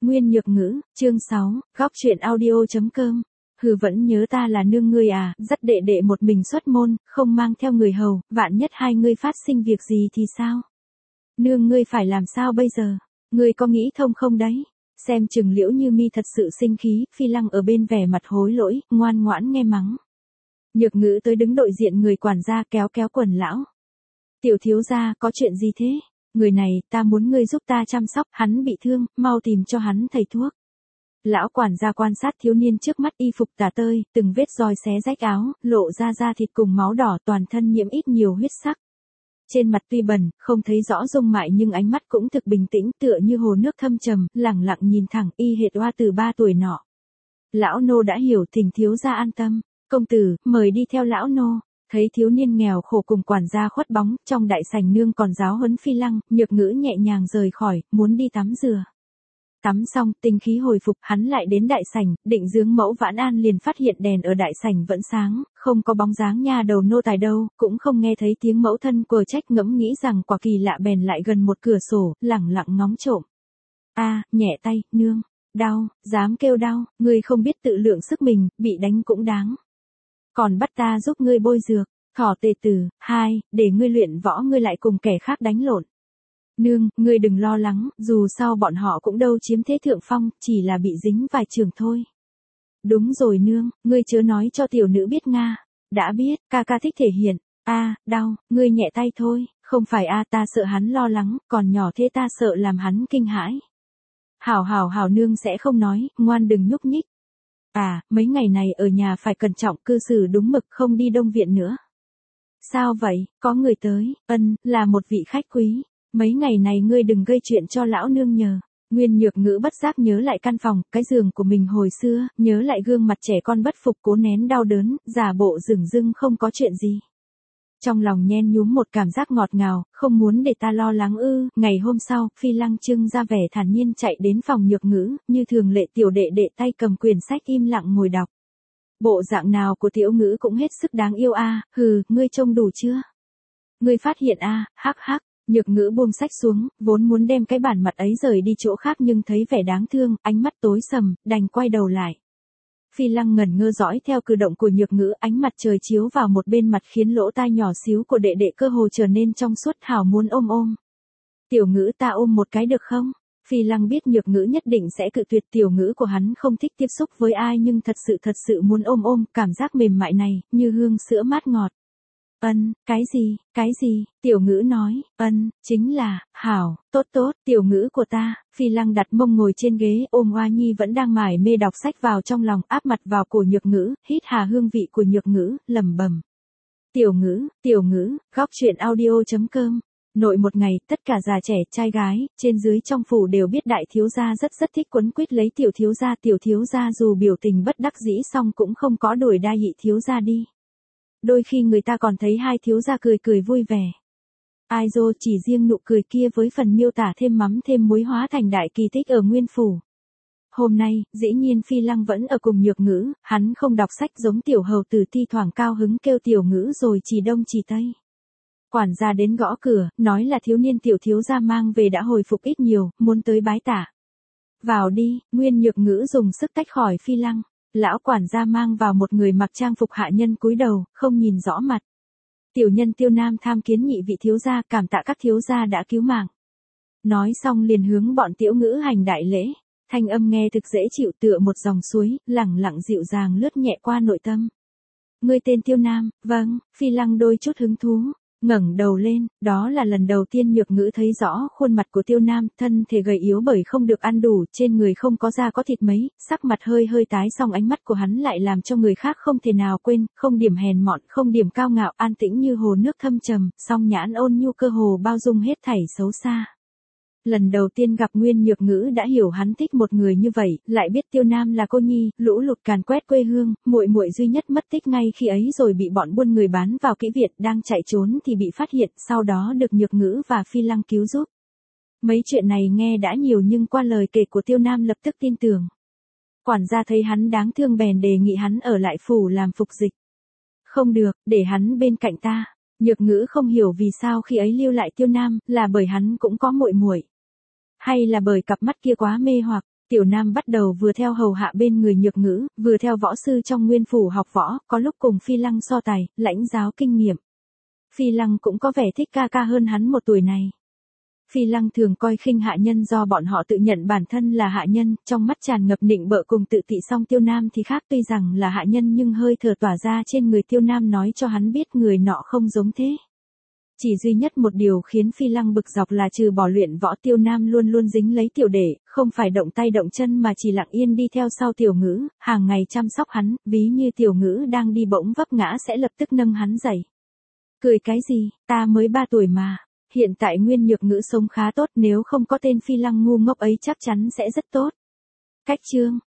Nguyên Nhược Ngữ, chương 6, góc chuyện audio.com. Hừ, vẫn nhớ ta là nương ngươi à, dắt đệ đệ một mình xuất môn, không mang theo người hầu, vạn nhất hai ngươi phát sinh việc gì thì sao? Nương ngươi phải làm sao bây giờ? Ngươi có nghĩ thông không đấy? Xem chừng Liễu Như Mi thật sự sinh khí, Phi Lăng ở bên vẻ mặt hối lỗi, ngoan ngoãn nghe mắng. Nhược Ngữ tới đứng đội diện người quản gia, kéo kéo quần lão. Tiểu thiếu gia, có chuyện gì thế? Người này, ta muốn ngươi giúp ta chăm sóc, hắn bị thương, mau tìm cho hắn thầy thuốc. Lão quản gia quan sát thiếu niên trước mắt, y phục tả tơi, từng vết roi xé rách áo, lộ ra da thịt cùng máu đỏ, toàn thân nhiễm ít nhiều huyết sắc. Trên mặt tuy bẩn, không thấy rõ dung mại nhưng ánh mắt cũng thực bình tĩnh, tựa như hồ nước thâm trầm, lẳng lặng nhìn thẳng, y hệt oa từ 3 tuổi nọ. Lão nô đã hiểu, thỉnh thiếu gia an tâm. Công tử, mời đi theo lão nô. Thấy thiếu niên nghèo khổ cùng quản gia khuất bóng, trong đại sảnh nương còn giáo huấn Phi Lăng, Nhược Ngữ nhẹ nhàng rời khỏi, muốn đi tắm rửa. Tắm xong, tinh khí hồi phục, hắn lại đến đại sảnh, định dướng mẫu Vãn An liền phát hiện đèn ở đại sảnh vẫn sáng, không có bóng dáng nha đầu nô tài đâu, cũng không nghe thấy tiếng mẫu thân quờ trách, ngẫm nghĩ rằng quả kỳ lạ bèn lại gần một cửa sổ, lẳng lặng ngóng trộm. Nhẹ tay, nương, đau, dám kêu đau, ngươi không biết tự lượng sức mình, bị đánh cũng đáng. Còn bắt ta giúp ngươi bôi dược, thỏ tề tử, 2, để ngươi luyện võ ngươi lại cùng kẻ khác đánh lộn. Nương, ngươi đừng lo lắng, dù sao bọn họ cũng đâu chiếm thế thượng phong, chỉ là bị dính vài trường thôi. Đúng rồi nương, ngươi chớ nói cho tiểu nữ biết nga. Đã biết, ca ca thích thể hiện. Đau, ngươi nhẹ tay thôi, không phải ta sợ hắn lo lắng, còn nhỏ thế ta sợ làm hắn kinh hãi. Hảo nương sẽ không nói, ngoan đừng nhúc nhích. Mấy ngày này ở nhà phải cẩn trọng, cư xử đúng mực, không đi đông viện nữa. Sao vậy, có người tới? Là một vị khách quý. Mấy ngày này ngươi đừng gây chuyện cho lão nương nhờ. Nguyên Nhược Ngữ bất giác nhớ lại căn phòng, cái giường của mình hồi xưa, nhớ lại gương mặt trẻ con bất phục, cố nén đau đớn, giả bộ dửng dưng không có chuyện gì. Trong lòng nhen nhúm một cảm giác ngọt ngào, không muốn để ta lo lắng ư. Ngày hôm sau, Phi Lăng trưng ra vẻ thản nhiên chạy đến phòng Nhược Ngữ, như thường lệ tiểu đệ đệ tay cầm quyển sách im lặng ngồi đọc. Bộ dạng nào của Tiểu Ngữ cũng hết sức đáng yêu ngươi trông đủ chưa? Ngươi phát hiện hắc. Nhược Ngữ buông sách xuống, vốn muốn đem cái bản mặt ấy rời đi chỗ khác nhưng thấy vẻ đáng thương, ánh mắt tối sầm, đành quay đầu lại. Phi Lăng ngẩn ngơ dõi theo cử động của Nhược Ngữ, ánh mặt trời chiếu vào một bên mặt khiến lỗ tai nhỏ xíu của đệ đệ cơ hồ trở nên trong suốt, hảo muốn ôm. Tiểu Ngữ, ta ôm một cái được không? Phi Lăng biết Nhược Ngữ nhất định sẽ cự tuyệt, tiểu ngữ của hắn không thích tiếp xúc với ai nhưng thật sự muốn ôm, cảm giác mềm mại này, như hương sữa mát ngọt. Cái gì, tiểu ngữ nói, chính là, hảo, tốt, tiểu ngữ của ta. Phi Lăng đặt mông ngồi trên ghế, ôm Oa Nhi vẫn đang mải mê đọc sách vào trong lòng, áp mặt vào cổ Nhược Ngữ, hít hà hương vị của Nhược Ngữ, lẩm bẩm. Tiểu ngữ, góc chuyện audio.com. Nội một ngày, tất cả già trẻ, trai gái, trên dưới trong phủ đều biết đại thiếu gia rất thích quấn quýt lấy tiểu thiếu gia dù biểu tình bất đắc dĩ song cũng không có đuổi đa nhị thiếu gia đi. Đôi khi người ta còn thấy hai thiếu gia cười vui vẻ. Ai dô, chỉ riêng nụ cười kia với phần miêu tả thêm mắm thêm muối hóa thành đại kỳ tích ở Nguyên Phủ. Hôm nay, dĩ nhiên Phi Lăng vẫn ở cùng Nhược Ngữ, hắn không đọc sách giống tiểu hầu tử, thi thoảng cao hứng kêu tiểu ngữ rồi chỉ đông chỉ tây. Quản gia đến gõ cửa, nói là thiếu niên tiểu thiếu gia mang về đã hồi phục ít nhiều, muốn tới bái tả. Vào đi, Nguyên Nhược Ngữ dùng sức tách khỏi Phi Lăng. Lão quản gia mang vào một người mặc trang phục hạ nhân cúi đầu, không nhìn rõ mặt. Tiểu nhân Tiêu Nam tham kiến nhị vị thiếu gia, cảm tạ các thiếu gia đã cứu mạng. Nói xong liền hướng bọn Tiểu Ngữ hành đại lễ, thanh âm nghe thực dễ chịu tựa một dòng suối, lẳng lặng dịu dàng lướt nhẹ qua nội tâm. Ngươi tên Tiêu Nam? Vâng. Phi Lăng đôi chút hứng thú, ngẩng đầu lên, đó là lần đầu tiên Nhược Ngữ thấy rõ khuôn mặt của Tiêu Nam, thân thể gầy yếu bởi không được ăn đủ, trên người không có da có thịt mấy, sắc mặt hơi tái, song ánh mắt của hắn lại làm cho người khác không thể nào quên, không điểm hèn mọn, không điểm cao ngạo, an tĩnh như hồ nước thâm trầm, song nhãn ôn nhu cơ hồ bao dung hết thảy xấu xa. Lần đầu tiên gặp Nguyên Nhược Ngữ đã hiểu hắn thích một người như vậy, lại biết Tiêu Nam là cô nhi, lũ lụt càn quét quê hương, muội duy nhất mất tích ngay khi ấy rồi bị bọn buôn người bán vào kỹ viện, đang chạy trốn thì bị phát hiện, sau đó được Nhược Ngữ và Phi Lăng cứu giúp. Mấy chuyện này nghe đã nhiều nhưng qua lời kể của Tiêu Nam lập tức tin tưởng. Quản gia thấy hắn đáng thương bèn đề nghị hắn ở lại phủ làm phục dịch. Không được, để hắn bên cạnh ta. Nhược Ngữ không hiểu vì sao khi ấy lưu lại Tiêu Nam, là bởi hắn cũng có muội. Hay là bởi cặp mắt kia quá mê hoặc, Tiểu Nam bắt đầu vừa theo hầu hạ bên người Nhược Ngữ, vừa theo võ sư trong nguyên phủ học võ, có lúc cùng Phi Lăng so tài, lãnh giáo kinh nghiệm. Phi Lăng cũng có vẻ thích ca ca hơn hắn một tuổi này. Phi Lăng thường coi khinh hạ nhân do bọn họ tự nhận bản thân là hạ nhân, trong mắt tràn ngập nịnh bợ cùng tự tị, song Tiêu Nam thì khác, tuy rằng là hạ nhân nhưng hơi thở tỏa ra trên người Tiêu Nam nói cho hắn biết người nọ không giống thế. Chỉ duy nhất một điều khiến Phi Lăng bực dọc là trừ bỏ luyện võ, Tiêu Nam luôn luôn dính lấy Tiểu Đệ, không phải động tay động chân mà chỉ lặng yên đi theo sau Tiểu Ngữ, hàng ngày chăm sóc hắn, ví như Tiểu Ngữ đang đi bỗng vấp ngã sẽ lập tức nâng hắn dậy. Cười cái gì, ta mới 3 tuổi mà. Hiện tại Nguyên Nhược Ngữ sống khá tốt, nếu không có tên Phi Lăng ngu ngốc ấy chắc chắn sẽ rất tốt. Cách chương